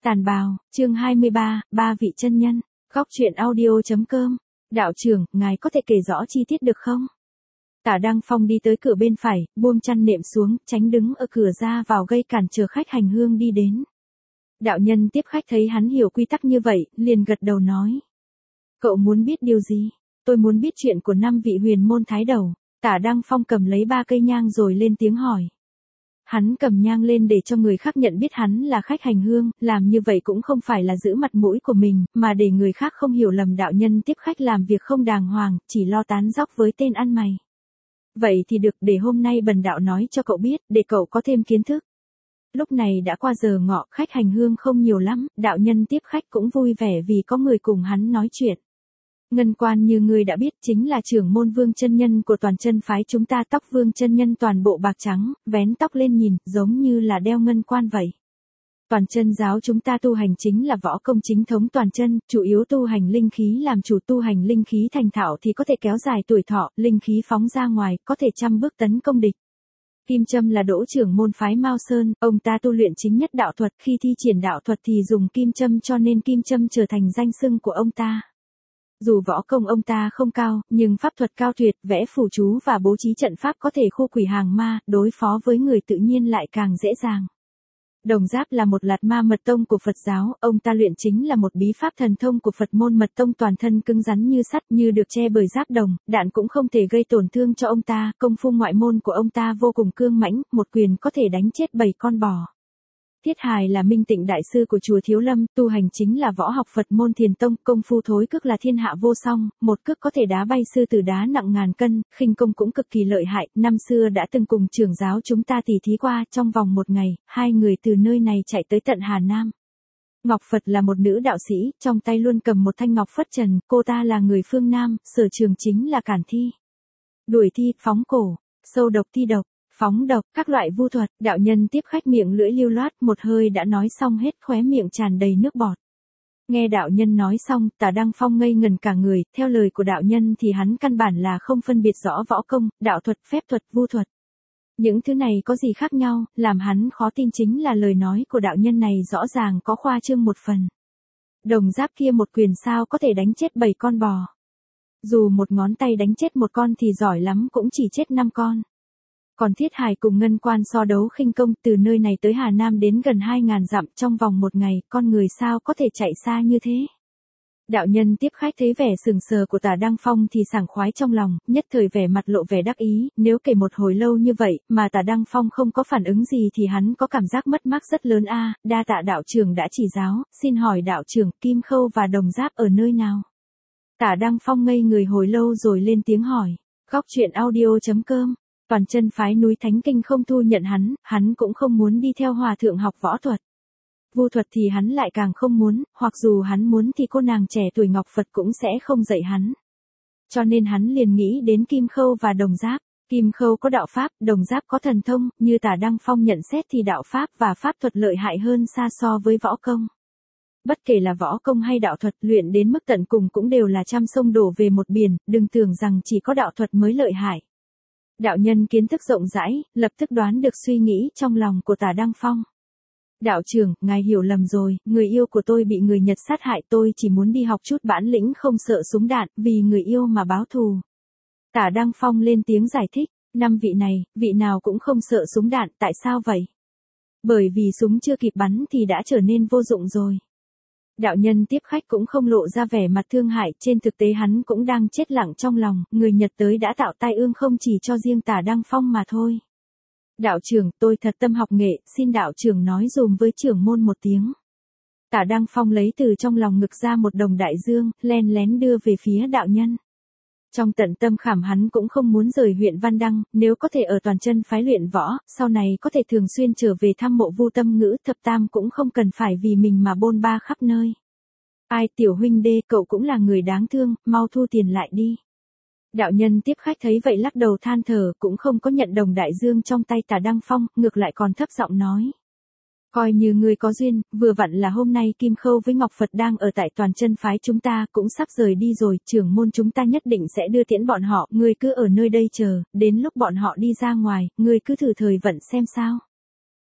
Tàn bào, chương 23, ba vị chân nhân, góc truyện audio.com. Đạo trưởng, ngài có thể kể rõ chi tiết được không? Tả Đăng Phong đi tới cửa bên phải, buông chăn nệm xuống, tránh đứng ở cửa ra vào gây cản trở khách hành hương đi đến. Đạo nhân tiếp khách thấy hắn hiểu quy tắc như vậy, liền gật đầu nói. Cậu muốn biết điều gì? Tôi muốn biết chuyện của 5 vị huyền môn thái đầu. Tả Đăng Phong cầm lấy 3 cây nhang rồi lên tiếng hỏi. Hắn cầm nhang lên để cho người khác nhận biết hắn là khách hành hương, làm như vậy cũng không phải là giữ mặt mũi của mình, mà để người khác không hiểu lầm đạo nhân tiếp khách làm việc không đàng hoàng, chỉ lo tán dóc với tên ăn mày. Vậy thì được, để hôm nay bần đạo nói cho cậu biết, để cậu có thêm kiến thức. Lúc này đã qua giờ ngọ, khách hành hương không nhiều lắm, đạo nhân tiếp khách cũng vui vẻ vì có người cùng hắn nói chuyện. Ngân quan như ngươi đã biết chính là trưởng môn Vương chân nhân của toàn chân phái chúng ta, tóc Vương chân nhân toàn bộ bạc trắng, vén tóc lên nhìn, giống như là đeo ngân quan vậy. Toàn chân giáo chúng ta tu hành chính là võ công chính thống toàn chân, chủ yếu tu hành linh khí làm chủ, tu hành linh khí thành thạo thì có thể kéo dài tuổi thọ, linh khí phóng ra ngoài, có thể 100 bước tấn công địch. Kim Châm là đỗ trưởng môn phái Mao Sơn, ông ta tu luyện chính nhất đạo thuật, khi thi triển đạo thuật thì dùng kim châm cho nên kim châm trở thành danh xưng của ông ta. Dù võ công ông ta không cao, nhưng pháp thuật cao tuyệt, vẽ phù chú và bố trí trận pháp có thể khu quỷ hàng ma, đối phó với người tự nhiên lại càng dễ dàng. Đồng Giáp là một lạt ma mật tông của Phật giáo, ông ta luyện chính là một bí pháp thần thông của Phật môn mật tông, toàn thân cứng rắn như sắt, như được che bởi giáp đồng, đạn cũng không thể gây tổn thương cho ông ta, công phu ngoại môn của ông ta vô cùng cương mãnh, một quyền có thể đánh chết 7 con bò. Thiết Hài là Minh Tịnh đại sư của chùa Thiếu Lâm, tu hành chính là võ học Phật môn Thiền tông, công phu thối cước là thiên hạ vô song, một cước có thể đá bay sư tử đá nặng ngàn cân, khinh công cũng cực kỳ lợi hại, năm xưa đã từng cùng trưởng giáo chúng ta tỉ thí qua, trong vòng một ngày, 2 người từ nơi này chạy tới tận Hà Nam. Ngọc Phật là một nữ đạo sĩ, trong tay luôn cầm một thanh ngọc phất trần, cô ta là người phương Nam, sở trường chính là cản thi, đuổi thi, phóng cổ, sâu độc, thi độc, phóng độc, các loại vu thuật. Đạo nhân tiếp khách miệng lưỡi lưu loát, một hơi đã nói xong hết, khóe miệng tràn đầy nước bọt. Nghe đạo nhân nói xong, Tả Đăng Phong ngây ngần cả người, theo lời của đạo nhân thì hắn căn bản là không phân biệt rõ võ công, đạo thuật, phép thuật, vu thuật. Những thứ này có gì khác nhau, làm hắn khó tin chính là lời nói của đạo nhân này rõ ràng có khoa trương một phần. Đồng Giáp kia một quyền sao có thể đánh chết 7 con bò. Dù một ngón tay đánh chết một con thì giỏi lắm cũng chỉ chết 5 con. Còn Thiết Hài cùng Ngân Quan so đấu khinh công, từ nơi này tới Hà Nam đến gần 2.000 dặm trong vòng một ngày, con người sao có thể chạy xa như thế. Đạo nhân tiếp khách thấy vẻ sừng sờ của Tả Đăng Phong thì sảng khoái trong lòng, nhất thời vẻ mặt lộ vẻ đắc ý, nếu kể một hồi lâu như vậy mà Tả Đăng Phong không có phản ứng gì thì hắn có cảm giác mất mát rất lớn a. Đa tạ đạo trưởng đã chỉ giáo, xin hỏi đạo trưởng, Kim Khâu và Đồng Giáp ở nơi nào? Tả Đăng Phong ngây người hồi lâu rồi lên tiếng hỏi. Góc truyện audio.com. Toàn chân phái núi Thánh Kinh không thu nhận hắn cũng không muốn đi theo hòa thượng học võ thuật. Vu thuật thì hắn lại càng không muốn, hoặc dù hắn muốn thì cô nàng trẻ tuổi Ngọc Phật cũng sẽ không dạy hắn. Cho nên hắn liền nghĩ đến Kim Khâu và Đồng Giáp. Kim Khâu có đạo pháp, Đồng Giáp có thần thông, như Tả Đăng Phong nhận xét thì đạo pháp và pháp thuật lợi hại hơn xa so với võ công. Bất kể là võ công hay đạo thuật, luyện đến mức tận cùng cũng đều là trăm sông đổ về một biển, đừng tưởng rằng chỉ có đạo thuật mới lợi hại. Đạo nhân kiến thức rộng rãi, lập tức đoán được suy nghĩ trong lòng của Tả Đăng Phong. Đạo trưởng, ngài hiểu lầm rồi, người yêu của tôi bị người Nhật sát hại, tôi chỉ muốn đi học chút bản lĩnh không sợ súng đạn, vì người yêu mà báo thù. Tả Đăng Phong lên tiếng giải thích, 5 vị này, vị nào cũng không sợ súng đạn, tại sao vậy? Bởi vì súng chưa kịp bắn thì đã trở nên vô dụng rồi. Đạo nhân tiếp khách cũng không lộ ra vẻ mặt thương hại, trên thực tế hắn cũng đang chết lặng trong lòng, người Nhật tới đã tạo tai ương không chỉ cho riêng Tả Đăng Phong mà thôi. Đạo trưởng, tôi thật tâm học nghệ, xin đạo trưởng nói dùm với trưởng môn một tiếng. Tả Đăng Phong lấy từ trong lòng ngực ra một đồng đại dương, len lén đưa về phía đạo nhân. Trong tận tâm khảm hắn cũng không muốn rời huyện Văn Đăng, nếu có thể ở toàn chân phái luyện võ, sau này có thể thường xuyên trở về thăm mộ Vu Tâm Ngữ, thập tam cũng không cần phải vì mình mà bôn ba khắp nơi. Ai tiểu huynh đê, cậu cũng là người đáng thương, mau thu tiền lại đi. Đạo nhân tiếp khách thấy vậy lắc đầu than thở, cũng không có nhận đồng đại dương trong tay Tả Đăng Phong, ngược lại còn thấp giọng nói. Coi như ngươi có duyên, vừa vặn là hôm nay Kim Khâu với Ngọc Phật đang ở tại toàn chân phái chúng ta, cũng sắp rời đi rồi, trưởng môn chúng ta nhất định sẽ đưa tiễn bọn họ, ngươi cứ ở nơi đây chờ, đến lúc bọn họ đi ra ngoài, ngươi cứ thử thời vận xem sao.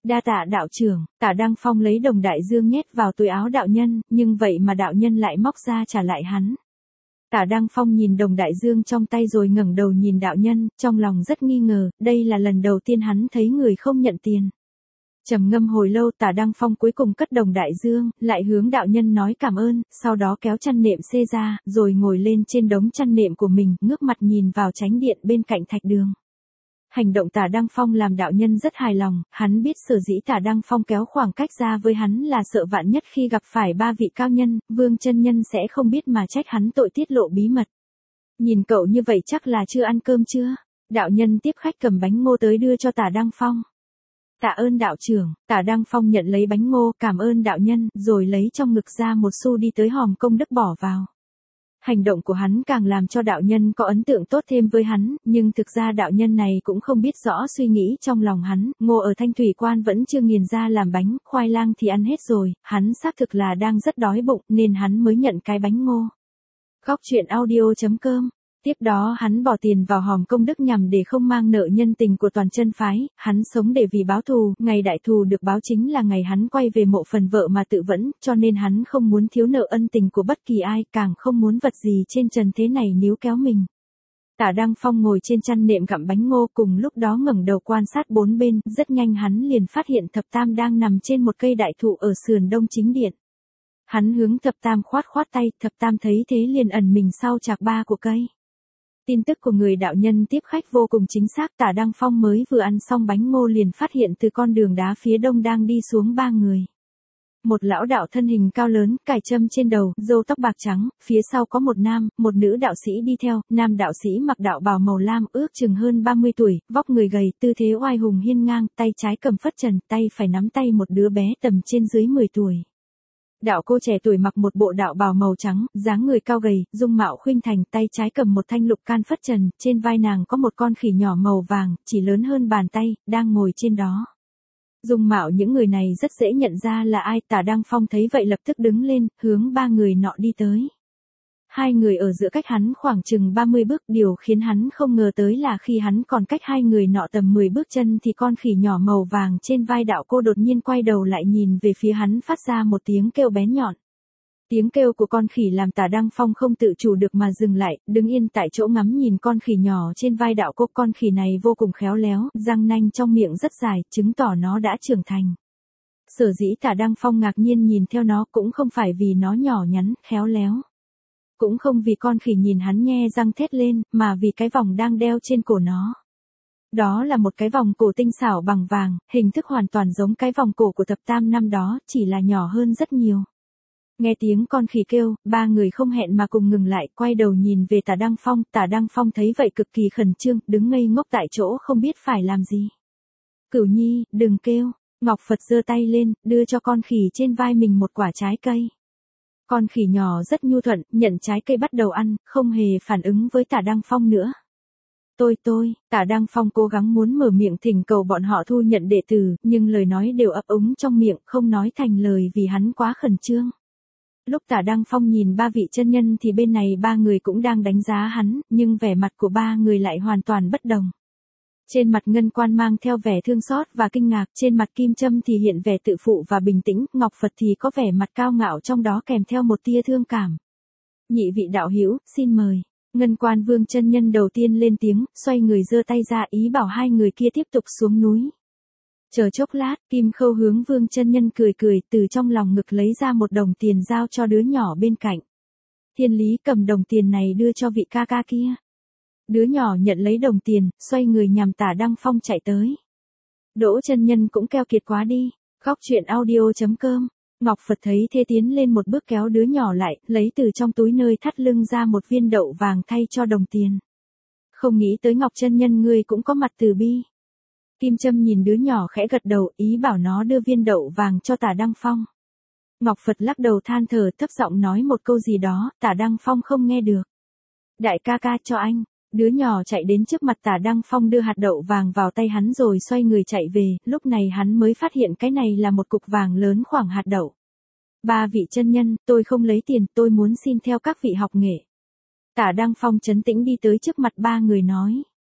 Đa tạ đạo trưởng, Tả Đăng Phong lấy đồng đại dương nhét vào túi áo đạo nhân, nhưng vậy mà đạo nhân lại móc ra trả lại hắn. Tả Đăng Phong nhìn đồng đại dương trong tay rồi ngẩng đầu nhìn đạo nhân, trong lòng rất nghi ngờ, đây là lần đầu tiên hắn thấy người không nhận tiền. Trầm ngâm hồi lâu, Tả Đăng Phong cuối cùng cất đồng đại dương, lại hướng đạo nhân nói cảm ơn, sau đó kéo chăn nệm xê ra, rồi ngồi lên trên đống chăn nệm của mình, ngước mặt nhìn vào chánh điện bên cạnh thạch đường. Hành động Tả Đăng Phong làm đạo nhân rất hài lòng, hắn biết sở dĩ Tả Đăng Phong kéo khoảng cách ra với hắn là sợ vạn nhất khi gặp phải ba vị cao nhân, Vương chân nhân sẽ không biết mà trách hắn tội tiết lộ bí mật. Nhìn cậu như vậy chắc là chưa ăn cơm chưa? Đạo nhân tiếp khách cầm bánh ngô tới đưa cho Tả Đăng Phong. Tạ ơn đạo trưởng, Tả Đăng Phong nhận lấy bánh ngô, cảm ơn đạo nhân, rồi lấy trong ngực ra một xu đi tới hòm công đức bỏ vào. Hành động của hắn càng làm cho đạo nhân có ấn tượng tốt thêm với hắn, nhưng thực ra đạo nhân này cũng không biết rõ suy nghĩ trong lòng hắn, ngô ở Thanh Thủy Quan vẫn chưa nghiền ra làm bánh, khoai lang thì ăn hết rồi, hắn xác thực là đang rất đói bụng nên hắn mới nhận cái bánh ngô. Góc truyện audio.com. Tiếp đó hắn bỏ tiền vào hòm công đức nhằm để không mang nợ nhân tình của toàn chân phái, hắn sống để vì báo thù, ngày đại thù được báo chính là ngày hắn quay về mộ phần vợ mà tự vẫn, cho nên hắn không muốn thiếu nợ ân tình của bất kỳ ai, càng không muốn vật gì trên trần thế này níu kéo mình. Tả Đăng Phong ngồi trên chăn nệm gặm bánh ngô, cùng lúc đó ngẩng đầu quan sát bốn bên, rất nhanh hắn liền phát hiện Thập Tam đang nằm trên một cây đại thụ ở sườn đông chính điện. Hắn hướng Thập Tam khoát khoát tay, Thập Tam thấy thế liền ẩn mình sau chạc ba của cây. Tin tức của người đạo nhân tiếp khách vô cùng chính xác, Tả Đăng Phong mới vừa ăn xong bánh ngô liền phát hiện từ con đường đá phía đông đang đi xuống ba người. Một lão đạo thân hình cao lớn, cài trâm trên đầu, râu tóc bạc trắng, phía sau có một nam, một nữ đạo sĩ đi theo, nam đạo sĩ mặc đạo bào màu lam, ước chừng hơn 30 tuổi, vóc người gầy, tư thế oai hùng hiên ngang, tay trái cầm phất trần, tay phải nắm tay một đứa bé tầm trên dưới 10 tuổi. Đạo cô trẻ tuổi mặc một bộ đạo bào màu trắng, dáng người cao gầy, dung mạo khuynh thành, tay trái cầm một thanh lục can phất trần, trên vai nàng có một con khỉ nhỏ màu vàng, chỉ lớn hơn bàn tay, đang ngồi trên đó. Dung mạo những người này rất dễ nhận ra là ai, Tả Đăng Phong thấy vậy lập tức đứng lên, hướng ba người nọ đi tới. Hai người ở giữa cách hắn khoảng chừng 30 bước, điều khiến hắn không ngờ tới là khi hắn còn cách hai người nọ tầm 10 bước chân thì con khỉ nhỏ màu vàng trên vai đạo cô đột nhiên quay đầu lại nhìn về phía hắn, phát ra một tiếng kêu bén nhọn. Tiếng kêu của con khỉ làm Tả Đăng Phong không tự chủ được mà dừng lại, đứng yên tại chỗ ngắm nhìn con khỉ nhỏ trên vai đạo cô. Con khỉ này vô cùng khéo léo, răng nanh trong miệng rất dài, chứng tỏ nó đã trưởng thành. Sở dĩ Tả Đăng Phong ngạc nhiên nhìn theo nó cũng không phải vì nó nhỏ nhắn, khéo léo. Cũng không vì con khỉ nhìn hắn nhe răng thét lên, mà vì cái vòng đang đeo trên cổ nó. Đó là một cái vòng cổ tinh xảo bằng vàng, hình thức hoàn toàn giống cái vòng cổ của Thập Tam năm đó, chỉ là nhỏ hơn rất nhiều. Nghe tiếng con khỉ kêu, ba người không hẹn mà cùng ngừng lại, quay đầu nhìn về Tả Đăng Phong. Tả Đăng Phong thấy vậy cực kỳ khẩn trương, đứng ngây ngốc tại chỗ không biết phải làm gì. Cửu Nhi, đừng kêu. Ngọc Phật giơ tay lên, đưa cho con khỉ trên vai mình một quả trái cây. Con khỉ nhỏ rất nhu thuận, nhận trái cây bắt đầu ăn, không hề phản ứng với Tả Đăng Phong nữa. Tả Đăng Phong cố gắng muốn mở miệng thỉnh cầu bọn họ thu nhận đệ tử, nhưng lời nói đều ấp úng trong miệng, không nói thành lời vì hắn quá khẩn trương. Lúc Tả Đăng Phong nhìn ba vị chân nhân thì bên này ba người cũng đang đánh giá hắn, nhưng vẻ mặt của ba người lại hoàn toàn bất đồng. Trên mặt Ngân Quan mang theo vẻ thương xót và kinh ngạc, trên mặt Kim Châm thì hiện vẻ tự phụ và bình tĩnh, Ngọc Phật thì có vẻ mặt cao ngạo trong đó kèm theo một tia thương cảm. Nhị vị đạo hữu, xin mời. Ngân Quan Vương chân nhân đầu tiên lên tiếng, xoay người giơ tay ra ý bảo hai người kia tiếp tục xuống núi. Chờ chốc lát, Kim Khâu hướng Vương chân nhân cười cười, từ trong lòng ngực lấy ra một đồng tiền giao cho đứa nhỏ bên cạnh. Thiên Lý cầm đồng tiền này đưa cho vị ca ca kia. Đứa nhỏ nhận lấy đồng tiền, xoay người nhằm Tả Đăng Phong chạy tới. Đỗ chân nhân cũng keo kiệt quá đi. Góc truyện audio.com. Ngọc Phật thấy thế tiến lên một bước kéo đứa nhỏ lại, lấy từ trong túi nơi thắt lưng ra một viên đậu vàng thay cho đồng tiền. Không nghĩ tới Ngọc chân nhân ngươi cũng có mặt từ bi. Kim Châm nhìn đứa nhỏ khẽ gật đầu, ý bảo nó đưa viên đậu vàng cho Tả Đăng Phong. Ngọc Phật lắc đầu than thở, thấp giọng nói một câu gì đó, Tả Đăng Phong không nghe được. Đại ca ca cho anh. Đứa nhỏ chạy đến trước mặt Tả Đăng Phong đưa hạt đậu vàng vào tay hắn rồi xoay người chạy về, lúc này hắn mới phát hiện cái này là một cục vàng lớn khoảng hạt đậu. Ba vị chân nhân, tôi không lấy tiền, tôi muốn xin theo các vị học nghệ. Tả Đăng Phong trấn tĩnh đi tới trước mặt ba người nói.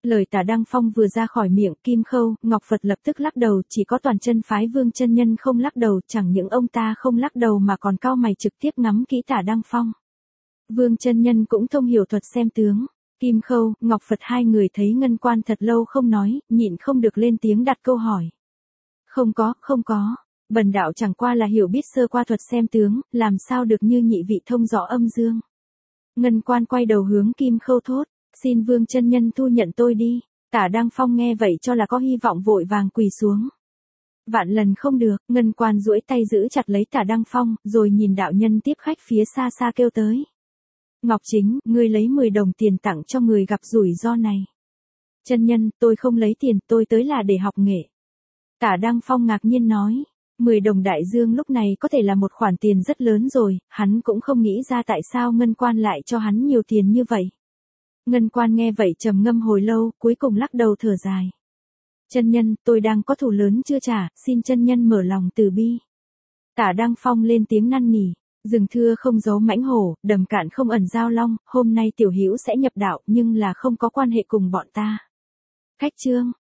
Lời Tả Đăng Phong vừa ra khỏi miệng, Kim Khâu, Ngọc Phật lập tức lắc đầu, chỉ có toàn chân phái Vương chân nhân không lắc đầu, chẳng những ông ta không lắc đầu mà còn cau mày trực tiếp ngắm kỹ Tả Đăng Phong. Vương chân nhân cũng thông hiểu thuật xem tướng. Kim Khâu, Ngọc Phật hai người thấy Ngân Quan thật lâu không nói, nhịn không được lên tiếng đặt câu hỏi. Không có. Bần đạo chẳng qua là hiểu biết sơ qua thuật xem tướng, làm sao được như nhị vị thông rõ âm dương. Ngân Quan quay đầu hướng Kim Khâu thốt, xin Vương chân nhân thu nhận tôi đi. Tả Đăng Phong nghe vậy cho là có hy vọng vội vàng quỳ xuống. Vạn lần không được, Ngân Quan duỗi tay giữ chặt lấy Tả Đăng Phong, rồi nhìn đạo nhân tiếp khách phía xa xa kêu tới. Ngọc Chính, ngươi lấy 10 đồng tiền tặng cho người gặp rủi ro này. Chân nhân, tôi không lấy tiền, tôi tới là để học nghệ. Tả Đăng Phong ngạc nhiên nói, 10 đồng đại dương lúc này có thể là một khoản tiền rất lớn rồi, hắn cũng không nghĩ ra tại sao Ngân Quan lại cho hắn nhiều tiền như vậy. Ngân Quan nghe vậy trầm ngâm hồi lâu, cuối cùng lắc đầu thở dài. Chân nhân, tôi đang có thù lớn chưa trả, xin chân nhân mở lòng từ bi. Tả Đăng Phong lên tiếng năn nỉ. Rừng thưa không giấu mãnh hổ, đầm cạn không ẩn giao long, hôm nay tiểu hữu sẽ nhập đạo nhưng là không có quan hệ cùng bọn ta. Khách trương,